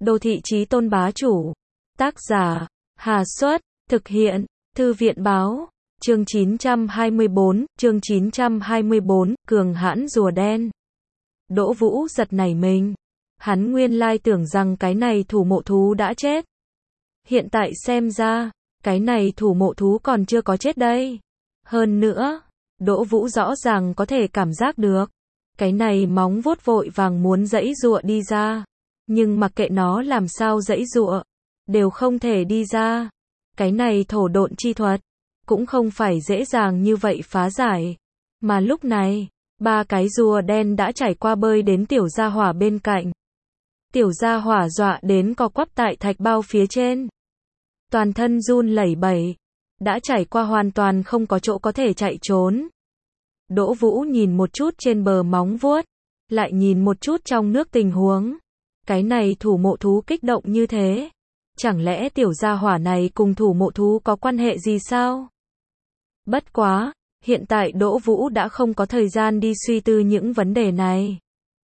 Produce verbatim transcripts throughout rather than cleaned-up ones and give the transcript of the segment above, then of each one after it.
Đô thị chí tôn bá chủ. Tác giả, Hà Xuất, thực hiện, Thư viện báo, chương chín trăm hai mươi bốn, chương chín trăm hai mươi bốn, cường hãn rùa đen. Đỗ Vũ giật nảy mình. Hắn nguyên lai tưởng rằng cái này thủ mộ thú đã chết. Hiện tại xem ra, cái này thủ mộ thú còn chưa có chết đây. Hơn nữa, Đỗ Vũ rõ ràng có thể cảm giác được. Cái này móng vuốt vội vàng muốn giãy giụa đi ra. Nhưng mặc kệ nó làm sao giãy giụa, đều không thể đi ra. Cái này thổ độn chi thuật, cũng không phải dễ dàng như vậy phá giải. Mà lúc này, ba cái rùa đen đã trải qua bơi đến tiểu gia hỏa bên cạnh. Tiểu gia hỏa dọa đến co quắp tại thạch bao phía trên. Toàn thân run lẩy bẩy, đã trải qua hoàn toàn không có chỗ có thể chạy trốn. Đỗ Vũ nhìn một chút trên bờ móng vuốt, lại nhìn một chút trong nước tình huống. Cái này thủ mộ thú kích động như thế. Chẳng lẽ tiểu gia hỏa này cùng thủ mộ thú có quan hệ gì sao? Bất quá, hiện tại Đỗ Vũ đã không có thời gian đi suy tư những vấn đề này.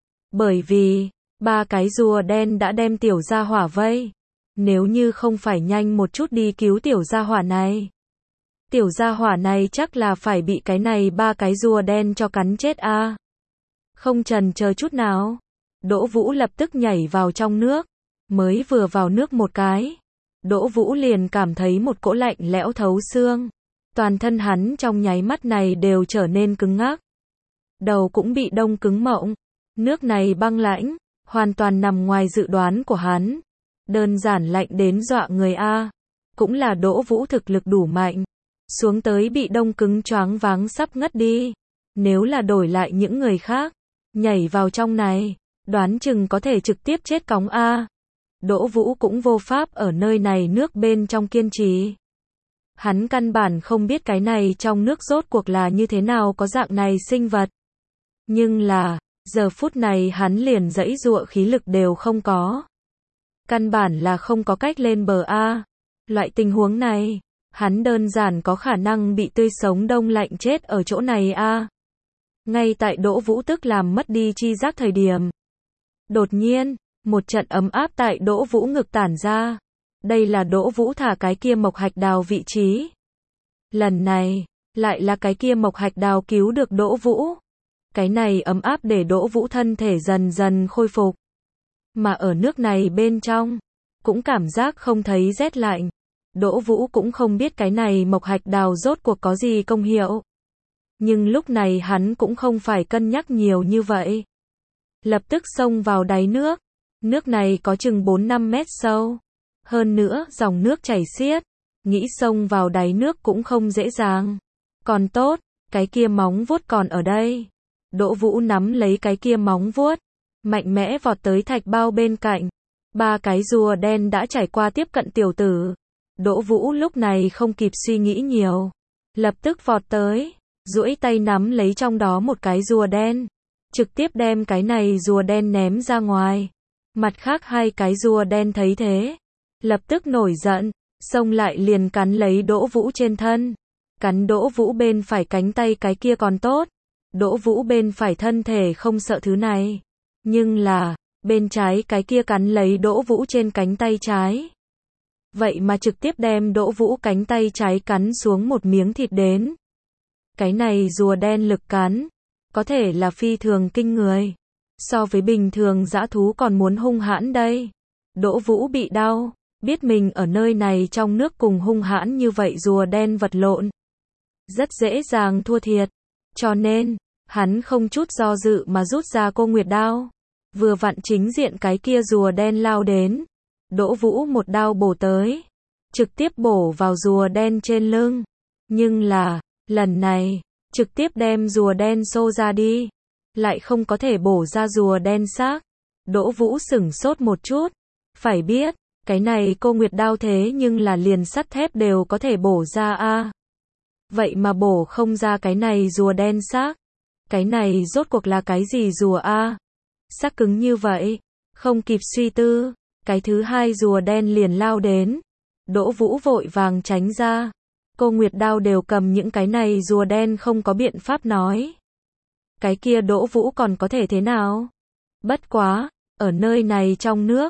Bởi vì, ba cái rùa đen đã đem tiểu gia hỏa vây. Nếu như không phải nhanh một chút đi cứu tiểu gia hỏa này, tiểu gia hỏa này chắc là phải bị cái này ba cái rùa đen cho cắn chết a. À. Không chần chờ chút nào, Đỗ Vũ lập tức nhảy vào trong nước. Mới vừa vào nước một cái, Đỗ Vũ liền cảm thấy một cỗ lạnh lẽo thấu xương. Toàn thân hắn trong nháy mắt này đều trở nên cứng ngắc. Đầu cũng bị đông cứng mộng. Nước này băng lãnh, hoàn toàn nằm ngoài dự đoán của hắn. Đơn giản lạnh đến dọa người a. Cũng là Đỗ Vũ thực lực đủ mạnh. Xuống tới bị đông cứng choáng váng sắp ngất đi. Nếu là đổi lại những người khác, nhảy vào trong này, đoán chừng có thể trực tiếp chết cóng a. Đỗ Vũ cũng vô pháp ở nơi này nước bên trong kiên trì. Hắn căn bản không biết cái này trong nước rốt cuộc là như thế nào có dạng này sinh vật. Nhưng là, giờ phút này hắn liền giãy giụa khí lực đều không có. Căn bản là không có cách lên bờ a. Loại tình huống này, hắn đơn giản có khả năng bị tươi sống đông lạnh chết ở chỗ này a. Ngay tại Đỗ Vũ tức làm mất đi chi giác thời điểm. Đột nhiên, một trận ấm áp tại Đỗ Vũ ngực tản ra. Đây là Đỗ Vũ thả cái kia mộc hạch đào vị trí. Lần này, lại là cái kia mộc hạch đào cứu được Đỗ Vũ. Cái này ấm áp để Đỗ Vũ thân thể dần dần khôi phục. Mà ở nước này bên trong, cũng cảm giác không thấy rét lạnh. Đỗ Vũ cũng không biết cái này mộc hạch đào rốt cuộc có gì công hiệu. Nhưng lúc này hắn cũng không phải cân nhắc nhiều như vậy. Lập tức xông vào đáy nước. Nước này có chừng bốn năm mét sâu. Hơn nữa, dòng nước chảy xiết. Nghĩ xông vào đáy nước cũng không dễ dàng. Còn tốt, cái kia móng vuốt còn ở đây. Đỗ Vũ nắm lấy cái kia móng vuốt, mạnh mẽ vọt tới thạch bao bên cạnh. Ba cái rùa đen đã trải qua tiếp cận tiểu tử. Đỗ Vũ lúc này không kịp suy nghĩ nhiều. Lập tức vọt tới, duỗi tay nắm lấy trong đó một cái rùa đen. Trực tiếp đem cái này rùa đen ném ra ngoài. Mặt khác hai cái rùa đen thấy thế, lập tức nổi giận, xông lại liền cắn lấy Đỗ Vũ trên thân. Cắn Đỗ Vũ bên phải cánh tay cái kia còn tốt. Đỗ Vũ bên phải thân thể không sợ thứ này. Nhưng là, bên trái cái kia cắn lấy Đỗ Vũ trên cánh tay trái. Vậy mà trực tiếp đem Đỗ Vũ cánh tay trái cắn xuống một miếng thịt đến. Cái này rùa đen lực cắn, có thể là phi thường kinh người. So với bình thường dã thú còn muốn hung hãn đây. Đỗ Vũ bị đau, biết mình ở nơi này trong nước cùng hung hãn như vậy rùa đen vật lộn. Rất dễ dàng thua thiệt. Cho nên, hắn không chút do dự mà rút ra cô nguyệt đao. Vừa vặn chính diện cái kia rùa đen lao đến. Đỗ Vũ một đao bổ tới. Trực tiếp bổ vào rùa đen trên lưng. Nhưng là, lần này, trực tiếp đem rùa đen xô ra đi. Lại không có thể bổ ra rùa đen xác. Đỗ Vũ sửng sốt một chút. Phải biết, cái này cô nguyệt đao thế nhưng là liền sắt thép đều có thể bổ ra a. Vậy mà bổ không ra cái này rùa đen xác. Cái này rốt cuộc là cái gì rùa a? Xác cứng như vậy. Không kịp suy tư, cái thứ hai rùa đen liền lao đến. Đỗ Vũ vội vàng tránh ra. Cô nguyệt đao đều cầm những cái này rùa đen không có biện pháp nói. Cái kia Đỗ Vũ còn có thể thế nào? Bất quá, ở nơi này trong nước,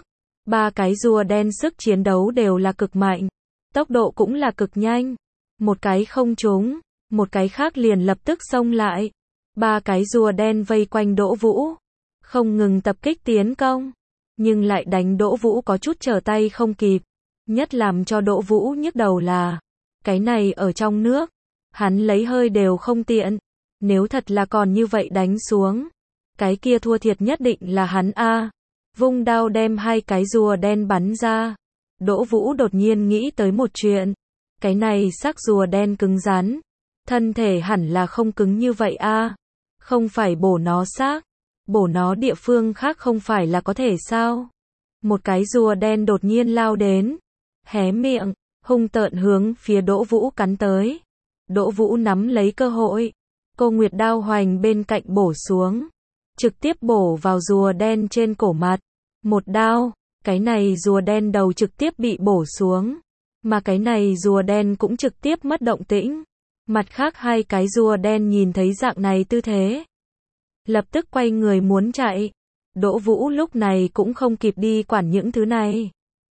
Ba cái rùa đen sức chiến đấu đều là cực mạnh, tốc độ cũng là cực nhanh. Một cái không trúng, một cái khác liền lập tức xông lại. Ba cái rùa đen vây quanh Đỗ Vũ, không ngừng tập kích tiến công, nhưng lại đánh Đỗ Vũ có chút trở tay không kịp. Nhất làm cho Đỗ Vũ nhức đầu là, cái này ở trong nước, hắn lấy hơi đều không tiện. Nếu thật là còn như vậy đánh xuống, cái kia thua thiệt nhất định là hắn a. Vung đao đem hai cái rùa đen bắn ra. Đỗ Vũ đột nhiên nghĩ tới một chuyện. Cái này xác rùa đen cứng rắn, thân thể hẳn là không cứng như vậy a. Không phải bổ nó xác, bổ nó địa phương khác không phải là có thể sao? Một cái rùa đen đột nhiên lao đến, hé miệng, hung tợn hướng phía Đỗ Vũ cắn tới. Đỗ Vũ nắm lấy cơ hội, Cô Nguyệt đao hoành bên cạnh bổ xuống, trực tiếp bổ vào rùa đen trên cổ mặt. Một đao, cái này rùa đen đầu trực tiếp bị bổ xuống, mà cái này rùa đen cũng trực tiếp mất động tĩnh. Mặt khác hai cái rùa đen nhìn thấy dạng này tư thế, lập tức quay người muốn chạy. Đỗ Vũ lúc này cũng không kịp đi quản những thứ này.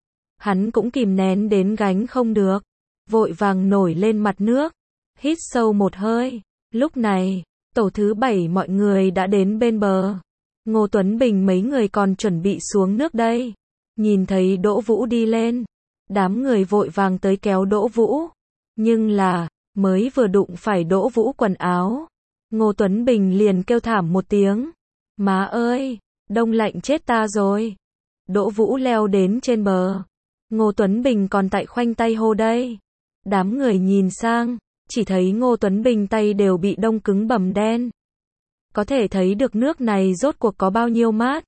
Hắn cũng kìm nén đến gánh không được, vội vàng nổi lên mặt nước, hít sâu một hơi. Lúc này, tổ thứ bảy mọi người đã đến bên bờ. Ngô Tuấn Bình mấy người còn chuẩn bị xuống nước đây. Nhìn thấy Đỗ Vũ đi lên, đám người vội vàng tới kéo Đỗ Vũ. Nhưng là, mới vừa đụng phải Đỗ Vũ quần áo, Ngô Tuấn Bình liền kêu thảm một tiếng. Má ơi, đông lạnh chết ta rồi. Đỗ Vũ leo đến trên bờ. Ngô Tuấn Bình còn tại khoanh tay hô đây. Đám người nhìn sang, chỉ thấy Ngô Tuấn Bình tay đều bị đông cứng bầm đen. Có thể thấy được nước này rốt cuộc có bao nhiêu mát.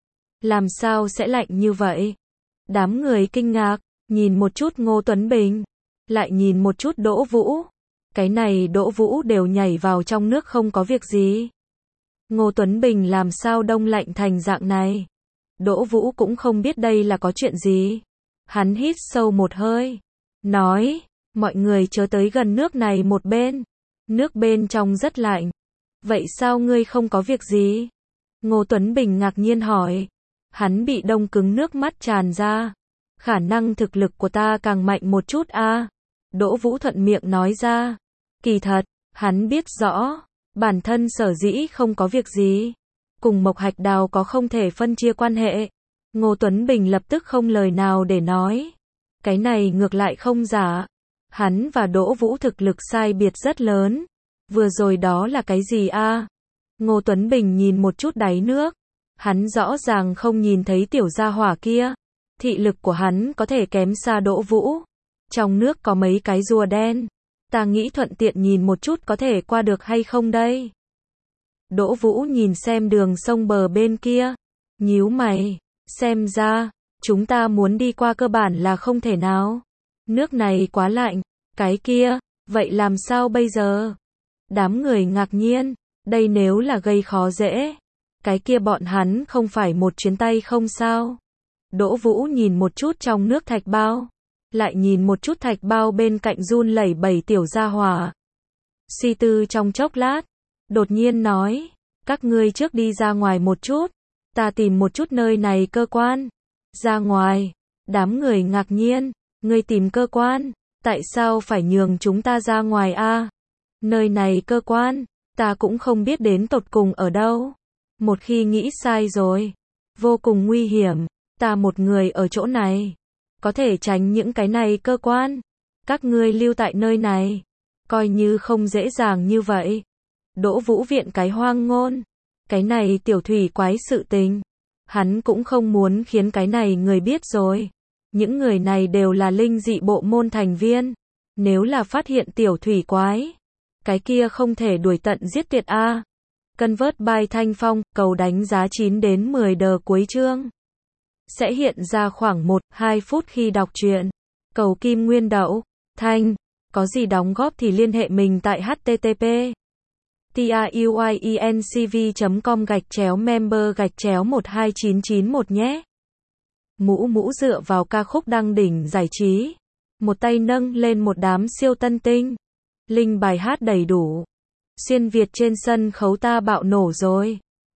Làm sao sẽ lạnh như vậy? Đám người kinh ngạc, nhìn một chút Ngô Tuấn Bình, lại nhìn một chút Đỗ Vũ. Cái này Đỗ Vũ đều nhảy vào trong nước không có việc gì. Ngô Tuấn Bình làm sao đông lạnh thành dạng này? Đỗ Vũ cũng không biết đây là có chuyện gì. Hắn hít sâu một hơi, nói, mọi người chớ tới gần nước này một bên. Nước bên trong rất lạnh. Vậy sao ngươi không có việc gì? Ngô Tuấn Bình ngạc nhiên hỏi. Hắn bị đông cứng nước mắt tràn ra. Khả năng thực lực của ta càng mạnh một chút a. À? Đỗ Vũ thuận miệng nói ra. Kỳ thật, hắn biết rõ, bản thân sở dĩ không có việc gì, cùng Mộc Hạch Đào có không thể phân chia quan hệ. Ngô Tuấn Bình lập tức không lời nào để nói. Cái này ngược lại không giả. Hắn và Đỗ Vũ thực lực sai biệt rất lớn. Vừa rồi đó là cái gì a? À? Ngô Tuấn Bình nhìn một chút đáy nước. Hắn rõ ràng không nhìn thấy tiểu gia hỏa kia. Thị lực của hắn có thể kém xa Đỗ Vũ. Trong nước có mấy cái rùa đen. Ta nghĩ thuận tiện nhìn một chút có thể qua được hay không đây. Đỗ Vũ nhìn xem đường sông bờ bên kia. Nhíu mày. Xem ra, chúng ta muốn đi qua cơ bản là không thể nào. Nước này quá lạnh. Cái kia, vậy làm sao bây giờ? Đám người ngạc nhiên. Đây nếu là gây khó dễ, cái kia bọn hắn không phải một chuyến tay không sao? Đỗ Vũ nhìn một chút trong nước thạch bao, lại nhìn một chút thạch bao bên cạnh run lẩy bẩy tiểu gia hỏa. Suy tư trong chốc lát, đột nhiên nói, các ngươi trước đi ra ngoài một chút, ta tìm một chút nơi này cơ quan. Ra ngoài, đám người ngạc nhiên, ngươi tìm cơ quan, tại sao phải nhường chúng ta ra ngoài a? À? Nơi này cơ quan, ta cũng không biết đến tột cùng ở đâu. Một khi nghĩ sai rồi, vô cùng nguy hiểm, ta một người ở chỗ này, có thể tránh những cái này cơ quan. Các ngươi lưu tại nơi này, coi như không dễ dàng như vậy. Đỗ Vũ viện cái hoang ngôn, cái này tiểu thủy quái sự tình, hắn cũng không muốn khiến cái này người biết rồi. Những người này đều là linh dị bộ môn thành viên, nếu là phát hiện tiểu thủy quái, cái kia không thể đuổi tận giết tuyệt a. À. Convert by Thanh Phong, cầu đánh giá chín đến mười đờ cuối chương. Sẽ hiện ra khoảng một đến hai phút khi đọc truyện. Cầu Kim Nguyên Đậu, Thanh, có gì đóng góp thì liên hệ mình tại http truyencv chấm com gạch chéo member gạch chéo một hai chín chín một nhé. Mũ mũ dựa vào ca khúc đăng đỉnh giải trí. Một tay nâng lên một đám siêu tân tinh. Linh bài hát đầy đủ. Xuyên Việt trên sân khấu ta bạo nổ rồi.